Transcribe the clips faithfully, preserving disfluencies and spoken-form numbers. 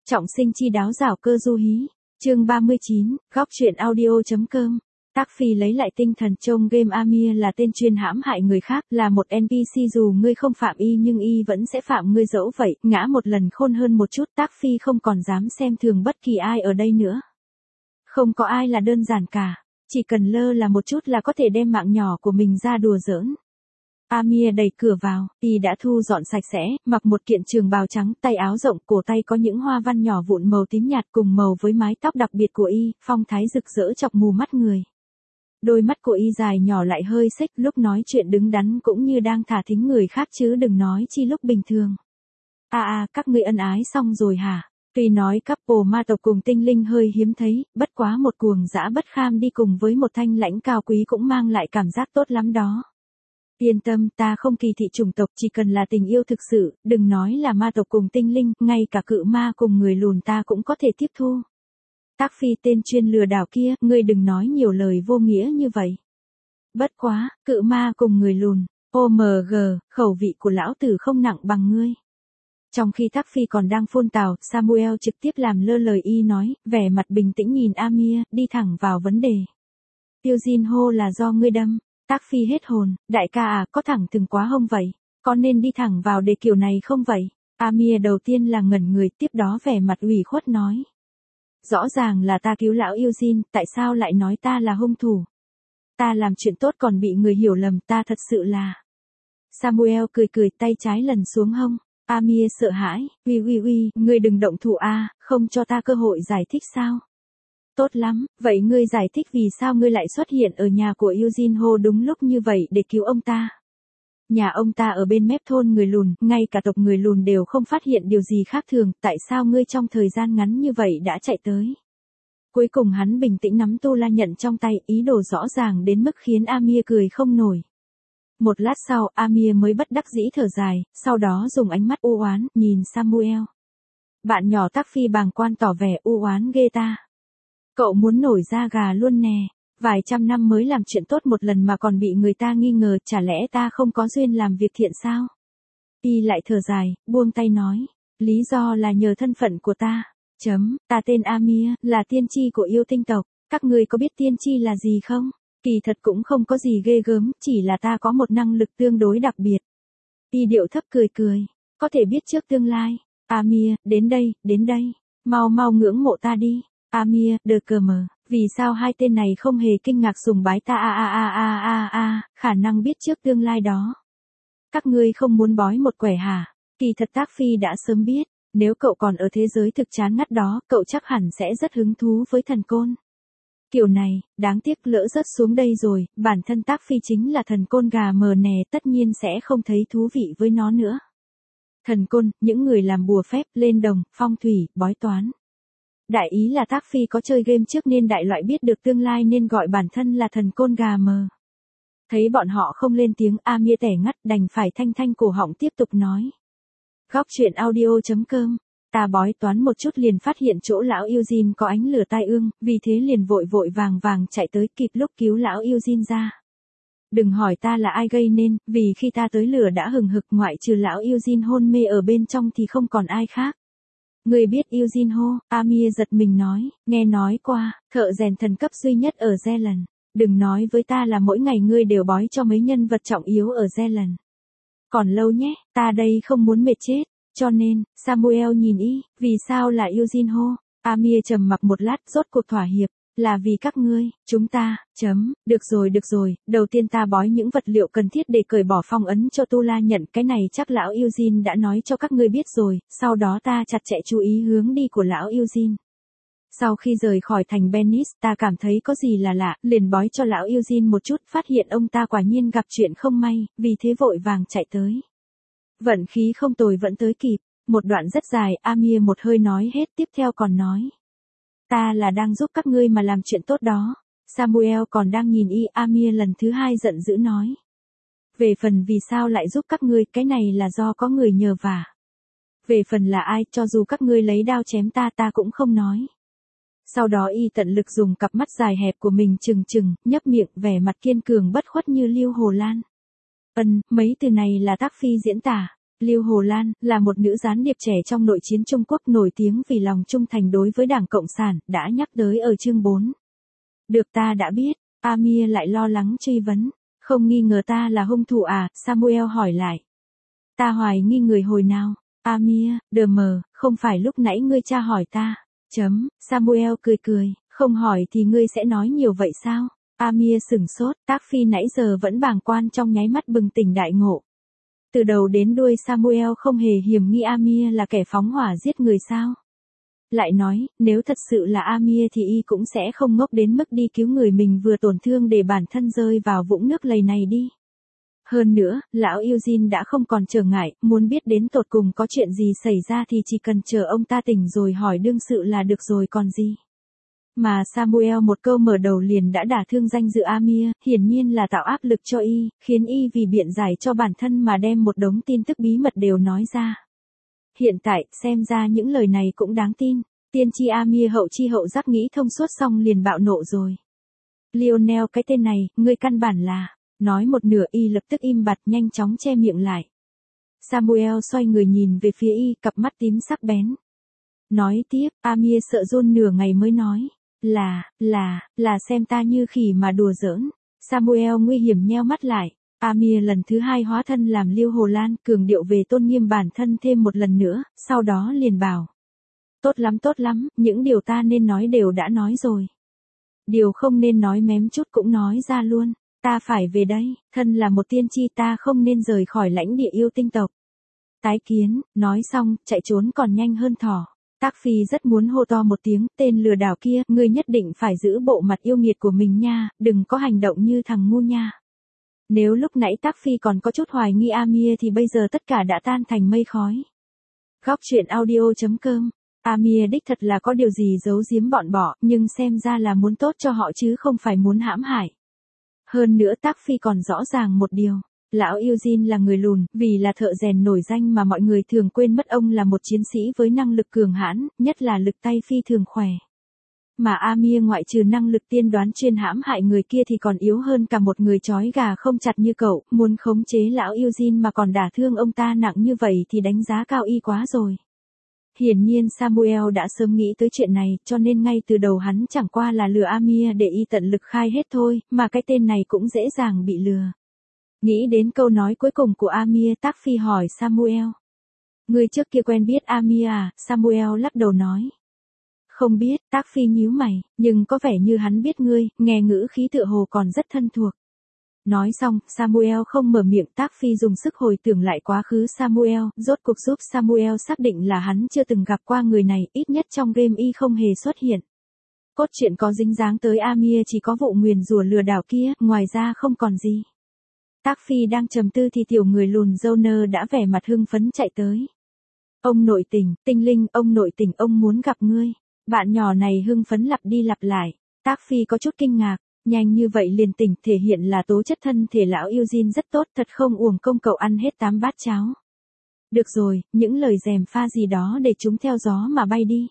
Trọng sinh chi đáo giảo cơ du hí. Chương ba mươi chín, góc truyện audio.com. Tác Phi lấy lại tinh thần trong game. Amir là tên chuyên hãm hại người khác, là một en pê xê dù ngươi không phạm y nhưng y vẫn sẽ phạm ngươi, dẫu vậy, ngã một lần khôn hơn một chút. Tác Phi không còn dám xem thường bất kỳ ai ở đây nữa. Không có ai là đơn giản cả, chỉ cần lơ là một chút là có thể đem mạng nhỏ của mình ra đùa giỡn. Amir đẩy cửa vào, y đã thu dọn sạch sẽ, mặc một kiện trường bào trắng, tay áo rộng, cổ tay có những hoa văn nhỏ vụn màu tím nhạt cùng màu với mái tóc đặc biệt của y, phong thái rực rỡ chọc mù mắt người. Đôi mắt của y dài nhỏ lại hơi xếch, lúc nói chuyện đứng đắn cũng như đang thả thính người khác chứ đừng nói chi lúc bình thường. À à, các ngươi ân ái xong rồi hả? Tuy nói couple ma tộc cùng tinh linh hơi hiếm thấy, bất quá một cuồng dã bất kham đi cùng với một thanh lãnh cao quý cũng mang lại cảm giác tốt lắm đó. Yên tâm, ta không kỳ thị chủng tộc, chỉ cần là tình yêu thực sự, đừng nói là ma tộc cùng tinh linh, ngay cả cự ma cùng người lùn ta cũng có thể tiếp thu. Tác Phi tên chuyên lừa đảo kia, ngươi đừng nói nhiều lời vô nghĩa như vậy. Bất quá, cự ma cùng người lùn, ô em giê, khẩu vị của lão tử không nặng bằng ngươi. Trong khi Tác Phi còn đang phun tào, Samuel trực tiếp làm lơ lời y nói, vẻ mặt bình tĩnh nhìn Amir, đi thẳng vào vấn đề. Eugene là do ngươi đâm. Tác Phi hết hồn, đại ca à, có thẳng thừng quá không vậy? Có nên đi thẳng vào đề kiểu này không vậy? Amir đầu tiên là ngẩn người, tiếp đó vẻ mặt ủy khuất nói. Rõ ràng là ta cứu lão Eugene, tại sao lại nói ta là hung thủ? Ta làm chuyện tốt còn bị người hiểu lầm, ta thật sự là... Samuel cười cười, tay trái lần xuống hông. Amir sợ hãi, uy uy uy, ngươi đừng động thủ a, không cho ta cơ hội giải thích sao? Tốt lắm, vậy ngươi giải thích vì sao ngươi lại xuất hiện ở nhà của Eugene đúng lúc như vậy để cứu ông ta. Nhà ông ta ở bên mép thôn người lùn, ngay cả tộc người lùn đều không phát hiện điều gì khác thường, tại sao ngươi trong thời gian ngắn như vậy đã chạy tới. Cuối cùng hắn bình tĩnh nắm tu la nhận trong tay, ý đồ rõ ràng đến mức khiến Amir cười không nổi. Một lát sau, Amir mới bất đắc dĩ thở dài, sau đó dùng ánh mắt u oán nhìn Samuel. Bạn nhỏ Tác Phi bàng quan tỏ vẻ u oán ghê ta. Cậu muốn nổi da gà luôn nè, vài trăm năm mới làm chuyện tốt một lần mà còn bị người ta nghi ngờ, chả lẽ ta không có duyên làm việc thiện sao? Y lại thở dài, buông tay nói, lý do là nhờ thân phận của ta, chấm, ta tên Amir, là tiên tri của yêu tinh tộc, các ngươi có biết tiên tri là gì không? Kỳ thật cũng không có gì ghê gớm, chỉ là ta có một năng lực tương đối đặc biệt. Y điệu thấp cười cười, có thể biết trước tương lai. Amir, đến đây, đến đây, mau mau ngưỡng mộ ta đi. Amir, đờ cờ mờ, vì sao hai tên này không hề kinh ngạc sùng bái ta a a a a a a, khả năng biết trước tương lai đó. Các ngươi không muốn bói một quẻ hả? Kỳ thật Tác Phi đã sớm biết, nếu cậu còn ở thế giới thực chán ngắt đó, cậu chắc hẳn sẽ rất hứng thú với thần côn. Kiểu này, đáng tiếc lỡ rớt xuống đây rồi, bản thân Tác Phi chính là thần côn gà mờ nè, tất nhiên sẽ không thấy thú vị với nó nữa. Thần côn, những người làm bùa phép, lên đồng, phong thủy, bói toán. Đại ý là Tác Phi có chơi game trước nên đại loại biết được tương lai nên gọi bản thân là thần côn gà mờ. Thấy bọn họ không lên tiếng, Amir tẻ ngắt đành phải thanh thanh cổ họng tiếp tục nói. Góc truyện audio.com. Ta bói toán một chút liền phát hiện chỗ lão Eugene có ánh lửa tai ương, vì thế liền vội vội vàng vàng chạy tới kịp lúc cứu lão Eugene ra. Đừng hỏi ta là ai gây nên, vì khi ta tới lửa đã hừng hực, ngoại trừ lão Eugene hôn mê ở bên trong thì không còn ai khác. Người biết Eugene Ho? Amir giật mình nói, nghe nói qua, thợ rèn thần cấp duy nhất ở Zealand. Đừng nói với ta là mỗi ngày ngươi đều bói cho mấy nhân vật trọng yếu ở Zealand. Còn lâu nhé, ta đây không muốn mệt chết, cho nên, Samuel nhìn y, vì sao là Eugene Ho? Amir trầm mặc một lát, rốt cuộc thỏa hiệp, là vì các ngươi, chúng ta, chấm, được rồi được rồi, đầu tiên ta bói những vật liệu cần thiết để cởi bỏ phong ấn cho tu la nhận, cái này chắc lão Eugene đã nói cho các ngươi biết rồi, sau đó ta chặt chẽ chú ý hướng đi của lão Eugene. Sau khi rời khỏi thành Venice, ta cảm thấy có gì là lạ, liền bói cho lão Eugene một chút, phát hiện ông ta quả nhiên gặp chuyện không may, vì thế vội vàng chạy tới. Vận khí không tồi vẫn tới kịp, một đoạn rất dài, Amir một hơi nói hết, tiếp theo còn nói. Ta là đang giúp các ngươi mà làm chuyện tốt đó. Samuel còn đang nhìn y, Amir lần thứ hai giận dữ nói. Về phần vì sao lại giúp các ngươi, cái này là do có người nhờ vả. Về phần là ai, cho dù các ngươi lấy đao chém ta ta cũng không nói. Sau đó y tận lực dùng cặp mắt dài hẹp của mình trừng trừng, nhấp miệng, vẻ mặt kiên cường bất khuất như Liêu Hồ Lan. Ân, mấy từ này là Tác Phi diễn tả. Lưu Hồ Lan, là một nữ gián điệp trẻ trong nội chiến Trung Quốc nổi tiếng vì lòng trung thành đối với Đảng Cộng sản, đã nhắc tới ở chương bốn. Được ta đã biết, Amir lại lo lắng truy vấn. Không nghi ngờ ta là hung thủ à, Samuel hỏi lại. Ta hoài nghi người hồi nào, Amir, đờ mờ, không phải lúc nãy ngươi tra hỏi ta. Chấm, Samuel cười cười, không hỏi thì ngươi sẽ nói nhiều vậy sao? Amir sửng sốt, Tác Phi nãy giờ vẫn bàng quan trong nháy mắt bừng tỉnh đại ngộ. Từ đầu đến đuôi Samuel không hề hiểm nghi Amir là kẻ phóng hỏa giết người sao? Lại nói, nếu thật sự là Amir thì y cũng sẽ không ngốc đến mức đi cứu người mình vừa tổn thương để bản thân rơi vào vũng nước lầy này đi. Hơn nữa, lão Eugene đã không còn trở ngại, muốn biết đến tột cùng có chuyện gì xảy ra thì chỉ cần chờ ông ta tỉnh rồi hỏi đương sự là được rồi còn gì. Mà Samuel một câu mở đầu liền đã đả thương danh dự Amir, hiển nhiên là tạo áp lực cho y, khiến y vì biện giải cho bản thân mà đem một đống tin tức bí mật đều nói ra. Hiện tại, xem ra những lời này cũng đáng tin. Tiên tri Amir hậu chi hậu giác nghĩ thông suốt xong liền bạo nộ rồi. Lionel cái tên này, ngươi căn bản là... Nói một nửa y lập tức im bặt nhanh chóng che miệng lại. Samuel xoay người nhìn về phía y, cặp mắt tím sắc bén. Nói tiếp, Amir sợ run nửa ngày mới nói. Là, là, là xem ta như khỉ mà đùa giỡn. Samuel nguy hiểm nheo mắt lại. Amir lần thứ hai hóa thân làm Lưu Hồ Lan, cường điệu về tôn nghiêm bản thân thêm một lần nữa, sau đó liền bảo. Tốt lắm tốt lắm, những điều ta nên nói đều đã nói rồi. Điều không nên nói mém chút cũng nói ra luôn. Ta phải về đây, thân là một tiên tri ta không nên rời khỏi lãnh địa yêu tinh tộc. Tái kiến, nói xong, chạy trốn còn nhanh hơn thỏ. Tác Phi rất muốn hô to một tiếng, tên lừa đảo kia, ngươi nhất định phải giữ bộ mặt yêu nghiệt của mình nha, đừng có hành động như thằng ngu nha. Nếu lúc nãy Tác Phi còn có chút hoài nghi Amir thì bây giờ tất cả đã tan thành mây khói. Góc truyện audio chấm com. Amir đích thật là có điều gì giấu giếm bọn bỏ, nhưng xem ra là muốn tốt cho họ chứ không phải muốn hãm hại. Hơn nữa Tác Phi còn rõ ràng một điều. Lão Eugene là người lùn, vì là thợ rèn nổi danh mà mọi người thường quên mất ông là một chiến sĩ với năng lực cường hãn, nhất là lực tay phi thường khỏe. Mà Amir ngoại trừ năng lực tiên đoán chuyên hãm hại người kia thì còn yếu hơn cả một người trói gà không chặt như cậu, muốn khống chế lão Eugene mà còn đả thương ông ta nặng như vậy thì đánh giá cao y quá rồi. Hiển nhiên Samuel đã sớm nghĩ tới chuyện này, cho nên ngay từ đầu hắn chẳng qua là lừa Amir để y tận lực khai hết thôi, mà cái tên này cũng dễ dàng bị lừa. Nghĩ đến câu nói cuối cùng của Amir, Tác Phi hỏi Samuel. Người trước kia quen biết Amir à? Samuel lắc đầu nói. Không biết, Tác Phi nhíu mày, nhưng có vẻ như hắn biết ngươi, nghe ngữ khí tựa hồ còn rất thân thuộc. Nói xong, Samuel không mở miệng, Tác Phi dùng sức hồi tưởng lại quá khứ Samuel, rốt cuộc giúp Samuel xác định là hắn chưa từng gặp qua người này, ít nhất trong game y không hề xuất hiện. Cốt truyện có dính dáng tới Amir chỉ có vụ nguyền rủa lừa đảo kia, ngoài ra không còn gì. Tác Phi đang trầm tư thì tiểu người lùn Joner đã vẻ mặt hưng phấn chạy tới. Ông nội tình, tinh linh, ông nội tình, ông muốn gặp ngươi. Bạn nhỏ này hưng phấn lặp đi lặp lại. Tác Phi có chút kinh ngạc. Nhanh như vậy liền tỉnh, thể hiện là tố chất thân thể lão Eugene rất tốt, thật không uổng công cậu ăn hết tám bát cháo. Được rồi, những lời gièm pha gì đó để chúng theo gió mà bay đi.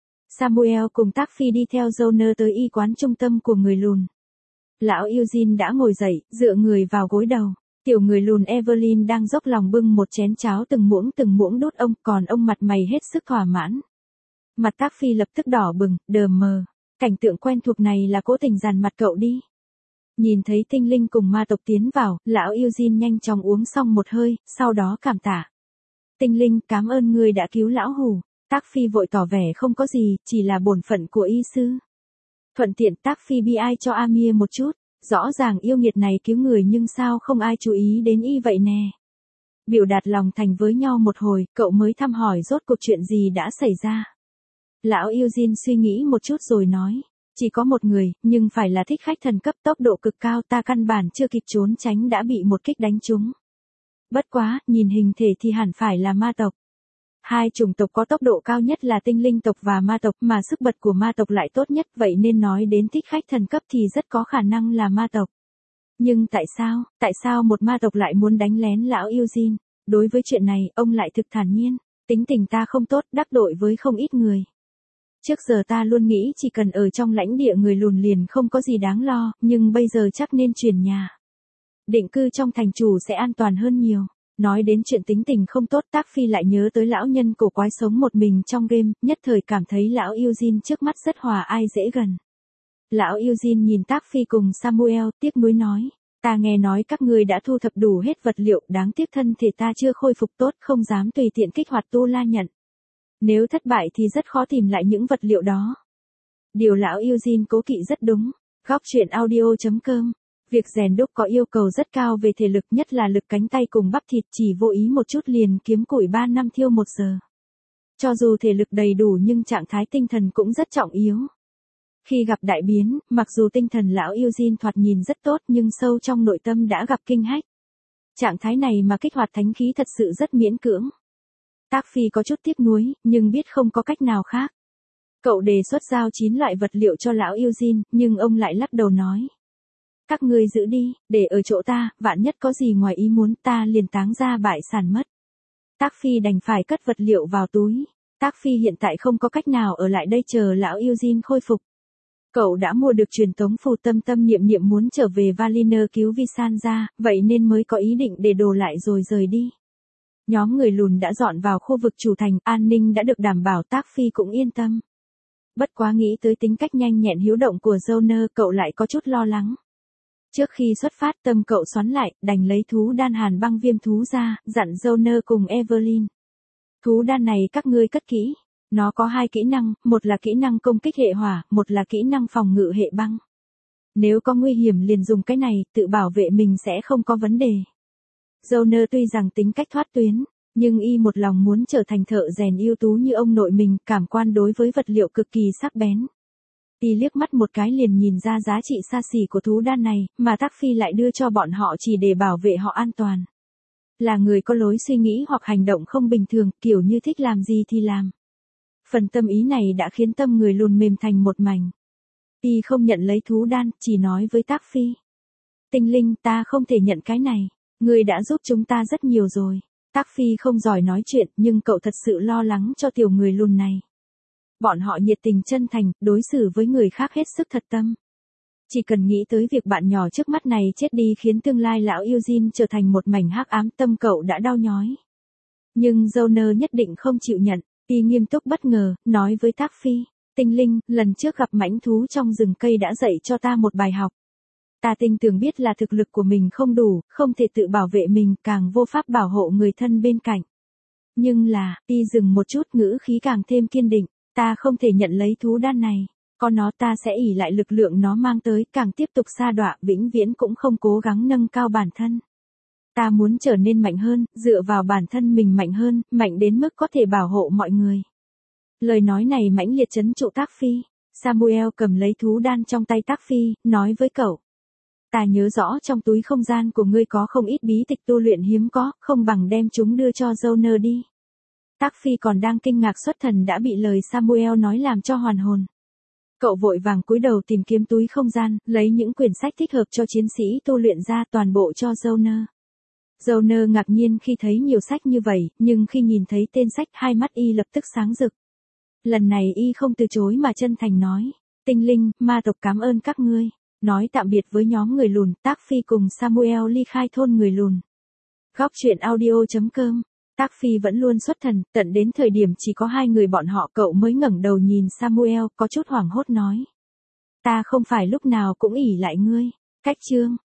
Samuel cùng Tác Phi đi theo Joner tới y quán trung tâm của người lùn. Lão Eugene đã ngồi dậy, dựa người vào gối đầu. Tiểu người lùn Evelyn đang dốc lòng bưng một chén cháo từng muỗng từng muỗng đút ông, còn ông mặt mày hết sức thỏa mãn. Mặt Tác Phi lập tức đỏ bừng, đờ mờ. Cảnh tượng quen thuộc này là cố tình dằn mặt cậu đi. Nhìn thấy tinh linh cùng ma tộc tiến vào, lão Eugene nhanh chóng uống xong một hơi, sau đó cảm tạ. Tinh linh, cảm ơn người đã cứu lão hủ. Tác Phi vội tỏ vẻ không có gì, chỉ là bổn phận của y sư. Thuận tiện Tác Phi bi ai cho Amir một chút, rõ ràng yêu nghiệt này cứu người nhưng sao không ai chú ý đến y vậy nè. Biểu đạt lòng thành với nhau một hồi, cậu mới thăm hỏi rốt cuộc chuyện gì đã xảy ra. Lão Eugene suy nghĩ một chút rồi nói, chỉ có một người, nhưng phải là thích khách thần cấp tốc độ cực cao, ta căn bản chưa kịp trốn tránh đã bị một kích đánh trúng. Bất quá, nhìn hình thể thì hẳn phải là ma tộc. Hai chủng tộc có tốc độ cao nhất là tinh linh tộc và ma tộc, mà sức bật của ma tộc lại tốt nhất, vậy nên nói đến thích khách thần cấp thì rất có khả năng là ma tộc. Nhưng tại sao, tại sao một ma tộc lại muốn đánh lén lão Eugene? Đối với chuyện này, ông lại thực thản nhiên, tính tình ta không tốt, đắc tội với không ít người. Trước giờ ta luôn nghĩ chỉ cần ở trong lãnh địa người lùn liền không có gì đáng lo, nhưng bây giờ chắc nên chuyển nhà. Định cư trong thành chủ sẽ an toàn hơn nhiều. Nói đến chuyện tính tình không tốt, Tác Phi lại nhớ tới lão nhân cổ quái sống một mình trong game, nhất thời cảm thấy lão Eugene trước mắt rất hòa ai dễ gần. Lão Eugene nhìn Tác Phi cùng Samuel, tiếc nuối nói, ta nghe nói các ngươi đã thu thập đủ hết vật liệu, đáng tiếc thân thể ta chưa khôi phục tốt, không dám tùy tiện kích hoạt tu la nhận. Nếu thất bại thì rất khó tìm lại những vật liệu đó. Điều lão Eugene cố kỵ rất đúng. Góc truyện audio.com. Việc rèn đúc có yêu cầu rất cao về thể lực, nhất là lực cánh tay cùng bắp thịt, chỉ vô ý một chút liền kiếm củi ba năm thiêu một giờ. Cho dù thể lực đầy đủ nhưng trạng thái tinh thần cũng rất trọng yếu. Khi gặp đại biến, mặc dù tinh thần lão Eugene thoạt nhìn rất tốt nhưng sâu trong nội tâm đã gặp kinh hách. Trạng thái này mà kích hoạt thánh khí thật sự rất miễn cưỡng. Tác Phi có chút tiếc nuối, nhưng biết không có cách nào khác. Cậu đề xuất giao chín loại vật liệu cho lão Eugene, nhưng ông lại lắc đầu nói. Các ngươi giữ đi, để ở chỗ ta, vạn nhất có gì ngoài ý muốn ta liền táng ra bại sản mất. Tác Phi đành phải cất vật liệu vào túi. Tác Phi hiện tại không có cách nào ở lại đây chờ lão Eugene khôi phục. Cậu đã mua được truyền tống phù, tâm tâm niệm niệm muốn trở về Valiner cứu Visan ra, vậy nên mới có ý định để đồ lại rồi rời đi. Nhóm người lùn đã dọn vào khu vực chủ thành, an ninh đã được đảm bảo, Tác Phi cũng yên tâm. Bất quá nghĩ tới tính cách nhanh nhẹn hiếu động của Joner, cậu lại có chút lo lắng. Trước khi xuất phát tâm cậu xoắn lại, đành lấy thú đan hàn băng viêm thú ra, dặn Joner cùng Evelyn. Thú đan này các ngươi cất kỹ. Nó có hai kỹ năng, một là kỹ năng công kích hệ hỏa, một là kỹ năng phòng ngự hệ băng. Nếu có nguy hiểm liền dùng cái này, tự bảo vệ mình sẽ không có vấn đề. Joner tuy rằng tính cách thoát tuyến, nhưng y một lòng muốn trở thành thợ rèn ưu tú như ông nội mình, cảm quan đối với vật liệu cực kỳ sắc bén. Y liếc mắt một cái liền nhìn ra giá trị xa xỉ của thú đan này, mà Tác Phi lại đưa cho bọn họ chỉ để bảo vệ họ an toàn. Là người có lối suy nghĩ hoặc hành động không bình thường, kiểu như thích làm gì thì làm. Phần tâm ý này đã khiến tâm người lùn mềm thành một mảnh. Y không nhận lấy thú đan, chỉ nói với Tác Phi. Tinh linh, ta không thể nhận cái này, ngươi đã giúp chúng ta rất nhiều rồi. Tác Phi không giỏi nói chuyện, nhưng cậu thật sự lo lắng cho tiểu người lùn này. Bọn họ nhiệt tình chân thành, đối xử với người khác hết sức thật tâm. Chỉ cần nghĩ tới việc bạn nhỏ trước mắt này chết đi khiến tương lai lão Eugene trở thành một mảnh hắc ám, tâm cậu đã đau nhói. Nhưng Joner nhất định không chịu nhận. Y nghiêm túc bất ngờ, nói với Tác Phi, tinh linh, lần trước gặp mãnh thú trong rừng cây đã dạy cho ta một bài học. Ta tinh tường biết là thực lực của mình không đủ, không thể tự bảo vệ mình, càng vô pháp bảo hộ người thân bên cạnh. Nhưng là, Y dừng một chút, ngữ khí càng thêm kiên định, ta không thể nhận lấy thú đan này. Có nó ta sẽ ỷ lại lực lượng nó mang tới, càng tiếp tục sa đọa, vĩnh viễn cũng không cố gắng nâng cao bản thân. Ta muốn trở nên mạnh hơn, dựa vào bản thân mình mạnh hơn, mạnh đến mức có thể bảo hộ mọi người. Lời nói này mãnh liệt trấn trụ Tác Phi. Samuel cầm lấy thú đan trong tay Tác Phi, nói với cậu. Ta nhớ rõ trong túi không gian của ngươi có không ít bí tịch tu luyện hiếm có, không bằng đem chúng đưa cho Joner đi. Tác Phi còn đang kinh ngạc xuất thần đã bị lời Samuel nói làm cho hoàn hồn. Cậu vội vàng cúi đầu tìm kiếm túi không gian, lấy những quyển sách thích hợp cho chiến sĩ tu luyện ra, toàn bộ cho Joner. Joner ngạc nhiên khi thấy nhiều sách như vậy, nhưng khi nhìn thấy tên sách hai mắt y lập tức sáng rực. Lần này y không từ chối mà chân thành nói, tinh linh, ma tộc cảm ơn các ngươi. Nói tạm biệt với nhóm người lùn, Tác Phi cùng Samuel ly khai thôn người lùn. Góc truyện audio.com. Tác Phi vẫn luôn xuất thần, tận đến thời điểm chỉ có hai người bọn họ cậu mới ngẩng đầu nhìn Samuel, có chút hoảng hốt nói. Ta không phải lúc nào cũng ỷ lại ngươi. Cách chương.